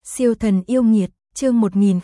Siêu thần yêu nghiệt, chương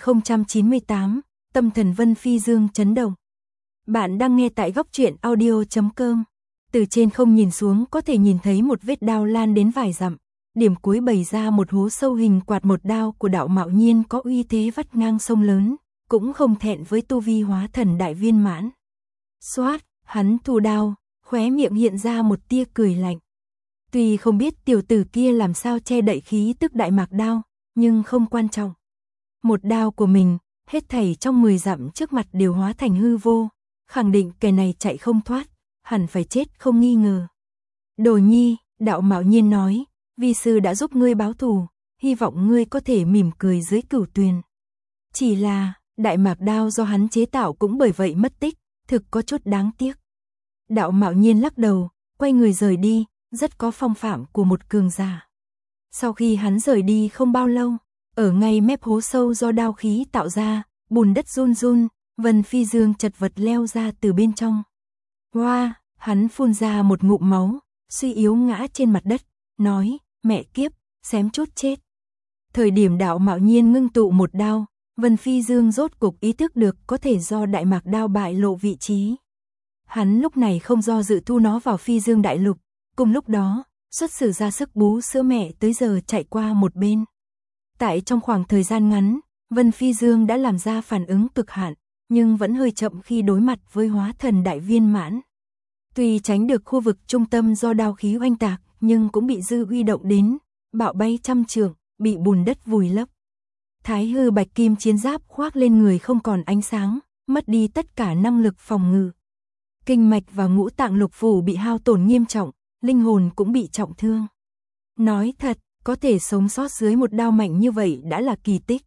1098, tâm thần Vân Phi Dương chấn động. Bạn đang nghe tại góc truyện audio.com. Từ trên không nhìn xuống có thể nhìn thấy một vết đao lan đến vài dặm. Điểm cuối bày ra một hố sâu hình quạt một đao của đạo Mạo Nhiên có uy thế vắt ngang sông lớn, cũng không thẹn với tu vi hóa thần đại viên mãn. Xoát, hắn thu đao, khóe miệng hiện ra một tia cười lạnh. Tuy không biết tiểu tử kia làm sao che đậy khí tức đại mạc đao, nhưng không quan trọng. Một đao của mình, hết thảy trong 10 dặm trước mặt đều hóa thành hư vô, khẳng định kẻ này chạy không thoát, hẳn phải chết không nghi ngờ. Đồ nhi, đạo Mạo Nhiên nói, vi sư đã giúp ngươi báo thù, hy vọng ngươi có thể mỉm cười dưới cửu tuyền. Chỉ là, đại mạc đao do hắn chế tạo cũng bởi vậy mất tích, thực có chút đáng tiếc. Đạo Mạo Nhiên lắc đầu, quay người rời đi, rất có phong phạm của một cường giả. Sau khi hắn rời đi không bao lâu, ở ngay mép hố sâu do đao khí tạo ra, bùn đất run run, Vân Phi Dương chật vật leo ra từ bên trong. Hoa, hắn phun ra một ngụm máu, suy yếu ngã trên mặt đất, nói, mẹ kiếp, xém chút chết. Thời điểm đạo Mạo Nhiên ngưng tụ một đao, Vân Phi Dương rốt cục ý thức được có thể do đại mạc đao bại lộ vị trí. Hắn lúc này không do dự thu nó vào Phi Dương đại lục, cùng lúc đó, xuất sử ra sức bú sữa mẹ tới giờ chạy qua một bên. Tại trong khoảng thời gian ngắn, Vân Phi Dương đã làm ra phản ứng cực hạn, nhưng vẫn hơi chậm khi đối mặt với hóa thần đại viên mãn. Tuy tránh được khu vực trung tâm do đao khí oanh tạc, nhưng cũng bị dư uy động đến, bạo bay trăm trượng, bị bùn đất vùi lấp. Thái hư bạch kim chiến giáp khoác lên người không còn ánh sáng, mất đi tất cả năng lực phòng ngự. Kinh mạch và ngũ tạng lục phủ bị hao tổn nghiêm trọng, linh hồn cũng bị trọng thương. Nói thật, có thể sống sót dưới một đao mạnh như vậy đã là kỳ tích.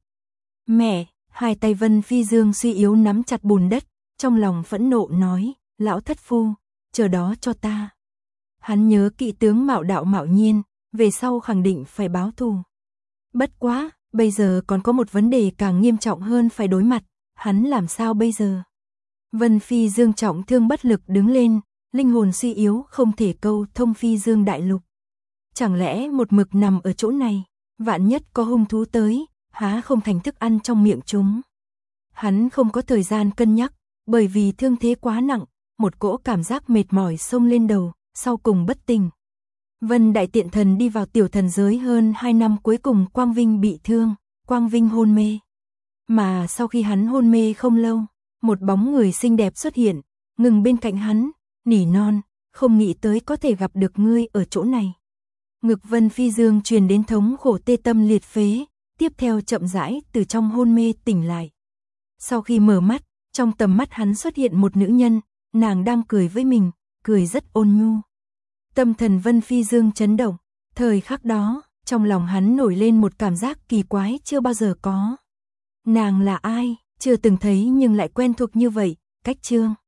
Mẹ, hai tay Vân Phi Dương suy yếu nắm chặt bùn đất, trong lòng phẫn nộ nói, lão thất phu, chờ đó cho ta. Hắn nhớ kỵ tướng Mạo đạo Mạo Nhiên, về sau khẳng định phải báo thù. Bất quá, bây giờ còn có một vấn đề càng nghiêm trọng hơn phải đối mặt, hắn làm sao bây giờ? Vân Phi Dương trọng thương bất lực đứng lên, linh hồn suy yếu không thể câu thông Phi Dương đại lục. Chẳng lẽ một mực nằm ở chỗ này, vạn nhất có hung thú tới, há không thành thức ăn trong miệng chúng. Hắn không có thời gian cân nhắc, bởi vì thương thế quá nặng, một cỗ cảm giác mệt mỏi xông lên đầu, sau cùng bất tỉnh. Vân Đại Tiện Thần đi vào tiểu thần giới hơn 2 năm cuối cùng Quang Vinh bị thương, Quang Vinh hôn mê. Mà sau khi hắn hôn mê không lâu, một bóng người xinh đẹp xuất hiện, ngừng bên cạnh hắn, nỉ non, không nghĩ tới có thể gặp được ngươi ở chỗ này. Ngực Vân Phi Dương truyền đến thống khổ tê tâm liệt phế, tiếp theo chậm rãi từ trong hôn mê tỉnh lại. Sau khi mở mắt, trong tầm mắt hắn xuất hiện một nữ nhân, nàng đang cười với mình, cười rất ôn nhu. Tâm thần Vân Phi Dương chấn động, thời khắc đó, trong lòng hắn nổi lên một cảm giác kỳ quái chưa bao giờ có. Nàng là ai, chưa từng thấy nhưng lại quen thuộc như vậy, cách chương.